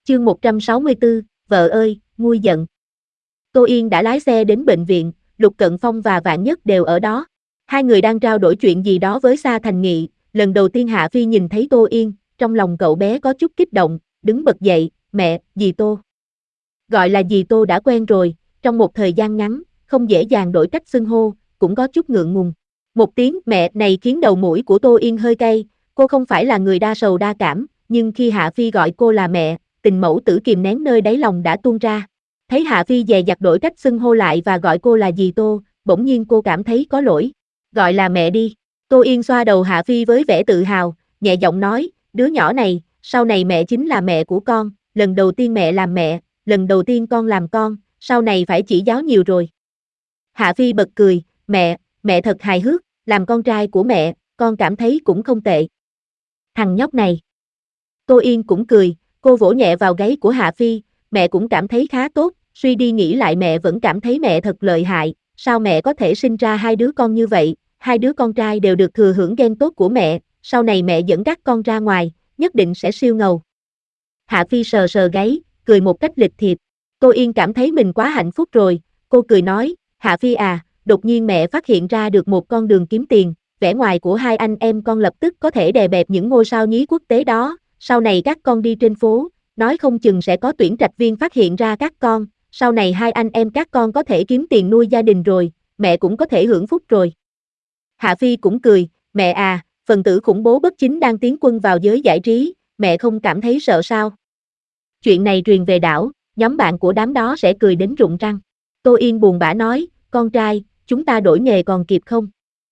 Chương 164, vợ ơi, nguôi giận. Tô Yên đã lái xe đến bệnh viện, Lục Cận Phong và Vạn Nhất đều ở đó. Hai người đang trao đổi chuyện gì đó với Sa Thành Nghị, lần đầu tiên Hạ Phi nhìn thấy Tô Yên, trong lòng cậu bé có chút kích động, đứng bật dậy, mẹ, dì Tô. Gọi là dì Tô đã quen rồi, trong một thời gian ngắn, không dễ dàng đổi cách xưng hô, cũng có chút ngượng ngùng. Một tiếng mẹ này khiến đầu mũi của Tô Yên hơi cay, cô không phải là người đa sầu đa cảm, nhưng khi Hạ Phi gọi cô là mẹ, tình mẫu tử kìm nén nơi đáy lòng đã tuôn ra. Thấy Hạ Phi dè dặt đổi cách xưng hô lại và gọi cô là dì Tô, bỗng nhiên cô cảm thấy có lỗi. Gọi là mẹ đi. Tô Yên xoa đầu Hạ Phi với vẻ tự hào, nhẹ giọng nói, đứa nhỏ này, sau này mẹ chính là mẹ của con, lần đầu tiên mẹ làm mẹ, lần đầu tiên con làm con, sau này phải chỉ giáo nhiều rồi. Hạ Phi bật cười, mẹ thật hài hước, làm con trai của mẹ, con cảm thấy cũng không tệ. Thằng nhóc này. Tô Yên cũng cười, cô vỗ nhẹ vào gáy của Hạ Phi, mẹ cũng cảm thấy khá tốt, suy đi nghĩ lại mẹ vẫn cảm thấy mẹ thật lợi hại, sao mẹ có thể sinh ra hai đứa con như vậy, hai đứa con trai đều được thừa hưởng gen tốt của mẹ, sau này mẹ dẫn các con ra ngoài, nhất định sẽ siêu ngầu. Hạ Phi sờ sờ gáy, cười một cách lịch thiệp. Tô Yên cảm thấy mình quá hạnh phúc rồi, cô cười nói, Hạ Phi à, đột nhiên mẹ phát hiện ra được một con đường kiếm tiền, vẻ ngoài của hai anh em con lập tức có thể đè bẹp những ngôi sao nhí quốc tế đó, sau này các con đi trên phố, nói không chừng sẽ có tuyển trạch viên phát hiện ra các con, sau này hai anh em các con có thể kiếm tiền nuôi gia đình rồi, mẹ cũng có thể hưởng phúc rồi. Hạ Phi cũng cười, mẹ à, phần tử khủng bố bất chính đang tiến quân vào giới giải trí, mẹ không cảm thấy sợ sao? Chuyện này truyền về đảo, nhóm bạn của đám đó sẽ cười đến rụng răng. Tô Yên buồn bã nói, con trai, chúng ta đổi nghề còn kịp không?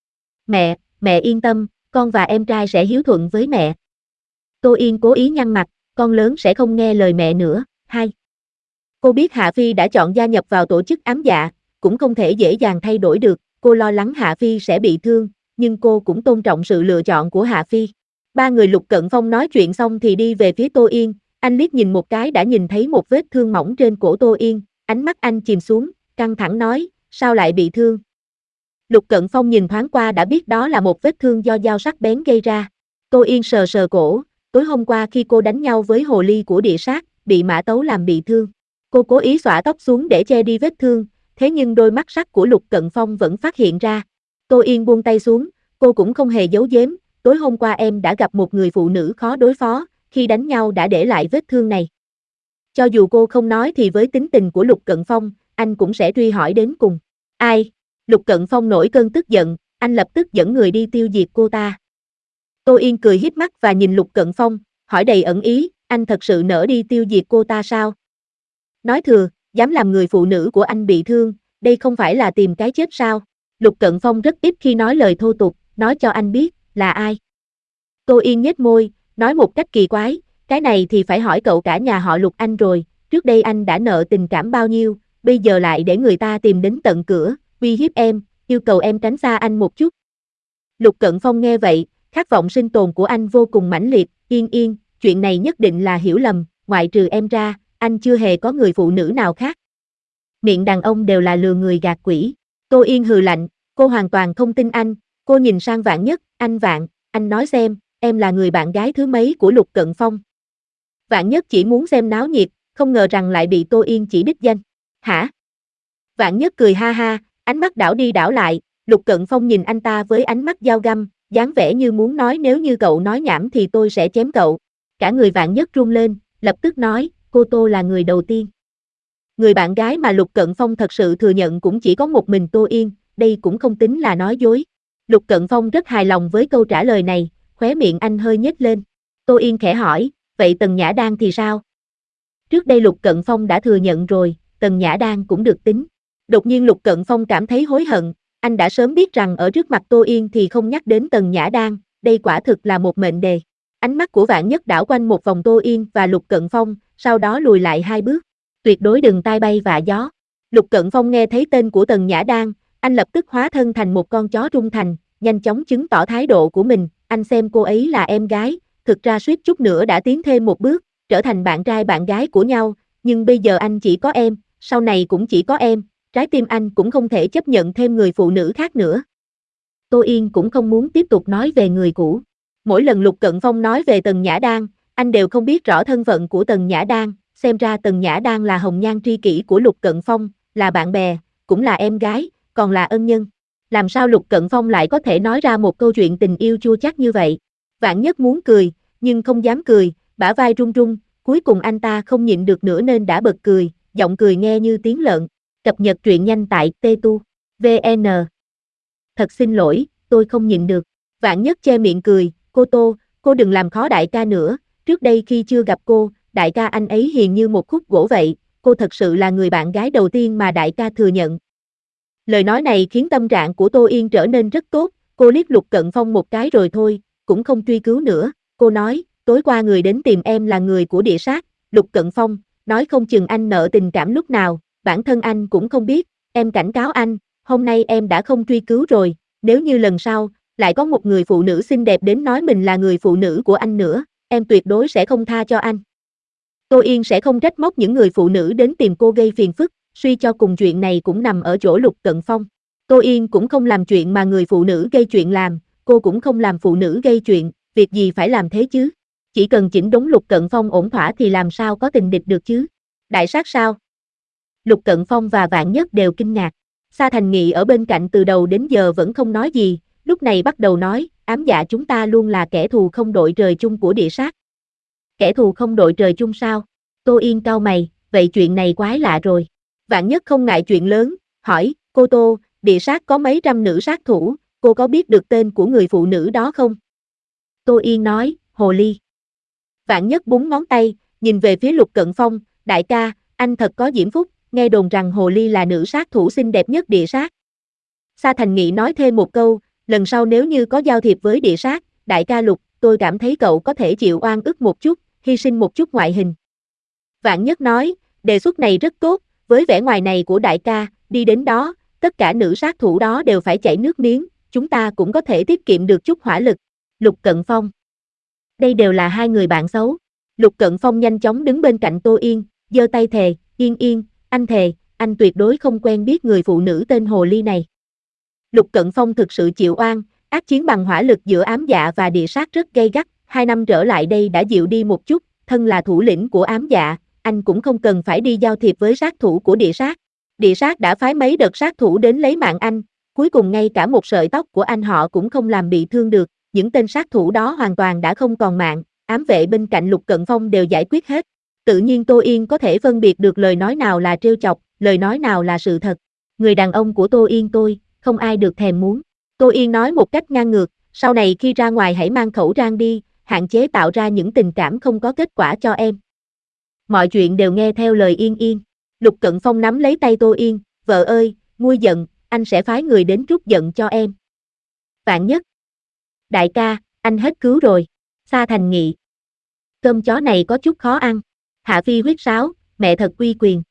Mẹ yên tâm, con và em trai sẽ hiếu thuận với mẹ. Tô Yên cố ý nhăn mặt, con lớn sẽ không nghe lời mẹ nữa. 2. Cô biết Hạ Phi đã chọn gia nhập vào tổ chức ám dạ, cũng không thể dễ dàng thay đổi được, cô lo lắng Hạ Phi sẽ bị thương, nhưng cô cũng tôn trọng sự lựa chọn của Hạ Phi. Ba người Lục Cận Phong nói chuyện xong thì đi về phía Tô Yên, anh liếc nhìn một cái đã nhìn thấy một vết thương mỏng trên cổ Tô Yên, ánh mắt anh chìm xuống, căng thẳng nói, sao lại bị thương? Lục Cận Phong nhìn thoáng qua đã biết đó là một vết thương do dao sắc bén gây ra. Tô Yên sờ sờ cổ, tối hôm qua khi cô đánh nhau với hồ ly của địa sát, bị Mã Tấu làm bị thương. Cô cố ý xõa tóc xuống để che đi vết thương, thế nhưng đôi mắt sắc của Lục Cận Phong vẫn phát hiện ra. Tô Yên buông tay xuống, cô cũng không hề giấu giếm, tối hôm qua em đã gặp một người phụ nữ khó đối phó, khi đánh nhau đã để lại vết thương này. Cho dù cô không nói thì với tính tình của Lục Cận Phong, anh cũng sẽ truy hỏi đến cùng. Ai? Lục Cận Phong nổi cơn tức giận, anh lập tức dẫn người đi tiêu diệt cô ta. Tô Yên cười híp mắt và nhìn Lục Cận Phong, hỏi đầy ẩn ý, anh thật sự nỡ đi tiêu diệt cô ta sao? Nói thừa, dám làm người phụ nữ của anh bị thương, đây không phải là tìm cái chết sao? Lục Cận Phong rất ít khi nói lời thô tục, nói cho anh biết, là ai? Tô Yên nhếch môi, nói một cách kỳ quái, cái này thì phải hỏi cậu cả nhà họ Lục anh rồi, trước đây anh đã nợ tình cảm bao nhiêu, bây giờ lại để người ta tìm đến tận cửa, uy hiếp em, yêu cầu em tránh xa anh một chút. Lục Cận Phong nghe vậy, khát vọng sinh tồn của anh vô cùng mãnh liệt, Yên, chuyện này nhất định là hiểu lầm, ngoại trừ em ra, anh chưa hề có người phụ nữ nào khác. Miệng đàn ông đều là lừa người gạt quỷ. Tô Yên hừ lạnh, cô hoàn toàn không tin anh, cô nhìn sang Vạn Nhất, anh nói xem, em là người bạn gái thứ mấy của Lục Cận Phong. Vạn Nhất chỉ muốn xem náo nhiệt, không ngờ rằng lại bị Tô Yên chỉ đích danh. Hả? Vạn Nhất cười ha ha, ánh mắt đảo đi đảo lại, Lục Cận Phong nhìn anh ta với ánh mắt dao găm, dáng vẻ như muốn nói nếu như cậu nói nhảm thì tôi sẽ chém cậu. Cả người Vạn Nhất run lên, lập tức nói, cô Tô là người đầu tiên. Người bạn gái mà Lục Cận Phong thật sự thừa nhận cũng chỉ có một mình Tô Yên, đây cũng không tính là nói dối. Lục Cận Phong rất hài lòng với câu trả lời này, khóe miệng anh hơi nhếch lên. Tô Yên khẽ hỏi, vậy Tần Nhã Đan thì sao? Trước đây Lục Cận Phong đã thừa nhận rồi, Tần Nhã Đan cũng được tính. Đột nhiên Lục Cận Phong cảm thấy hối hận, anh đã sớm biết rằng ở trước mặt Tô Yên thì không nhắc đến Tần Nhã Đan, đây quả thực là một mệnh đề. Ánh mắt của Vạn Nhất đảo quanh một vòng Tô Yên và Lục Cận Phong, sau đó lùi lại 2 bước. Tuyệt đối đừng tai bay vạ gió. Lục Cận Phong nghe thấy tên của Tần Nhã Đan, anh lập tức hóa thân thành một con chó trung thành, nhanh chóng chứng tỏ thái độ của mình, anh xem cô ấy là em gái, thực ra suýt chút nữa đã tiến thêm một bước, trở thành bạn trai bạn gái của nhau, nhưng bây giờ anh chỉ có em, sau này cũng chỉ có em, trái tim anh cũng không thể chấp nhận thêm người phụ nữ khác nữa. Tô Yên cũng không muốn tiếp tục nói về người cũ. Mỗi lần Lục Cận Phong nói về Tần Nhã Đan, anh đều không biết rõ thân phận của Tần Nhã Đan, xem ra Tần Nhã đang là hồng nhan tri kỷ của Lục Cận Phong, là bạn bè, cũng là em gái, còn là ân nhân. Làm sao Lục Cận Phong lại có thể nói ra một câu chuyện tình yêu chua chát như vậy? Vạn Nhất muốn cười, nhưng không dám cười, bả vai run run, cuối cùng anh ta không nhịn được nữa nên đã bật cười, giọng cười nghe như tiếng lợn. Cập nhật truyện nhanh tại T-tu.vn. Thật xin lỗi, tôi không nhịn được. Vạn Nhất che miệng cười, cô Tô, cô đừng làm khó đại ca nữa, trước đây khi chưa gặp cô, đại ca anh ấy hiền như một khúc gỗ vậy, cô thật sự là người bạn gái đầu tiên mà đại ca thừa nhận. Lời nói này khiến tâm trạng của Tô Yên trở nên rất tốt, cô liếc Lục Cận Phong một cái rồi thôi, cũng không truy cứu nữa, cô nói, tối qua người đến tìm em là người của địa sát, Lục Cận Phong, nói không chừng anh nợ tình cảm lúc nào, bản thân anh cũng không biết, em cảnh cáo anh, hôm nay em đã không truy cứu rồi, nếu như lần sau, lại có một người phụ nữ xinh đẹp đến nói mình là người phụ nữ của anh nữa, em tuyệt đối sẽ không tha cho anh. Tô Yên sẽ không trách móc những người phụ nữ đến tìm cô gây phiền phức, suy cho cùng chuyện này cũng nằm ở chỗ Lục Cận Phong. Tô Yên cũng không làm chuyện mà người phụ nữ gây chuyện làm, cô cũng không làm phụ nữ gây chuyện, việc gì phải làm thế chứ? Chỉ cần chỉnh đốn Lục Cận Phong ổn thỏa thì làm sao có tình địch được chứ? Đại sát sao? Lục Cận Phong và Vạn Nhất đều kinh ngạc. Sa Thành Nghị ở bên cạnh từ đầu đến giờ vẫn không nói gì, lúc này bắt đầu nói, ám dạ chúng ta luôn là kẻ thù không đội trời chung của địa sát. Kẻ thù không đội trời chung sao? Tô Yên cau mày, vậy chuyện này quái lạ rồi. Vạn Nhất không ngại chuyện lớn, hỏi, cô Tô, địa sát có mấy trăm nữ sát thủ, cô có biết được tên của người phụ nữ đó không? Tô Yên nói, Hồ Ly. Vạn Nhất búng ngón tay, nhìn về phía Lục Cận Phong, đại ca, anh thật có diễm phúc, nghe đồn rằng Hồ Ly là nữ sát thủ xinh đẹp nhất địa sát. Sa Thành Nghị nói thêm một câu, lần sau nếu như có giao thiệp với địa sát, đại ca Lục, tôi cảm thấy cậu có thể chịu oan ức một chút, hy sinh một chút ngoại hình. Vạn Nhất nói, đề xuất này rất tốt, với vẻ ngoài này của đại ca, đi đến đó, tất cả nữ sát thủ đó đều phải chảy nước miếng, chúng ta cũng có thể tiết kiệm được chút hỏa lực. Lục Cận Phong. Đây đều là hai người bạn xấu. Lục Cận Phong nhanh chóng đứng bên cạnh Tô Yên, giơ tay thề, Yên Yên, anh thề, anh tuyệt đối không quen biết người phụ nữ tên Hồ Ly này. Lục Cận Phong thực sự chịu oan, ác chiến bằng hỏa lực giữa ám dạ và địa sát rất gay gắt, 2 năm trở lại đây đã dịu đi một chút, thân là thủ lĩnh của ám dạ, anh cũng không cần phải đi giao thiệp với sát thủ của địa sát. Địa sát đã phái mấy đợt sát thủ đến lấy mạng anh, cuối cùng ngay cả một sợi tóc của anh họ cũng không làm bị thương được, những tên sát thủ đó hoàn toàn đã không còn mạng, ám vệ bên cạnh Lục Cận Phong đều giải quyết hết. Tự nhiên Tô Yên có thể phân biệt được lời nói nào là trêu chọc, lời nói nào là sự thật. Người đàn ông của Tô Yên tôi, không ai được thèm muốn. Tô Yên nói một cách ngang ngược, sau này khi ra ngoài hãy mang khẩu trang đi, hạn chế tạo ra những tình cảm không có kết quả cho em. Mọi chuyện đều nghe theo lời Yên Yên. Lục Cận Phong nắm lấy tay Tô Yên, vợ ơi, nguôi giận, anh sẽ phái người đến trút giận cho em. Vạn Nhất. Đại ca, anh hết cứu rồi. Sa Thành Nghị. Cơm chó này có chút khó ăn. Hạ Phi huyết sáo, mẹ thật uy quyền.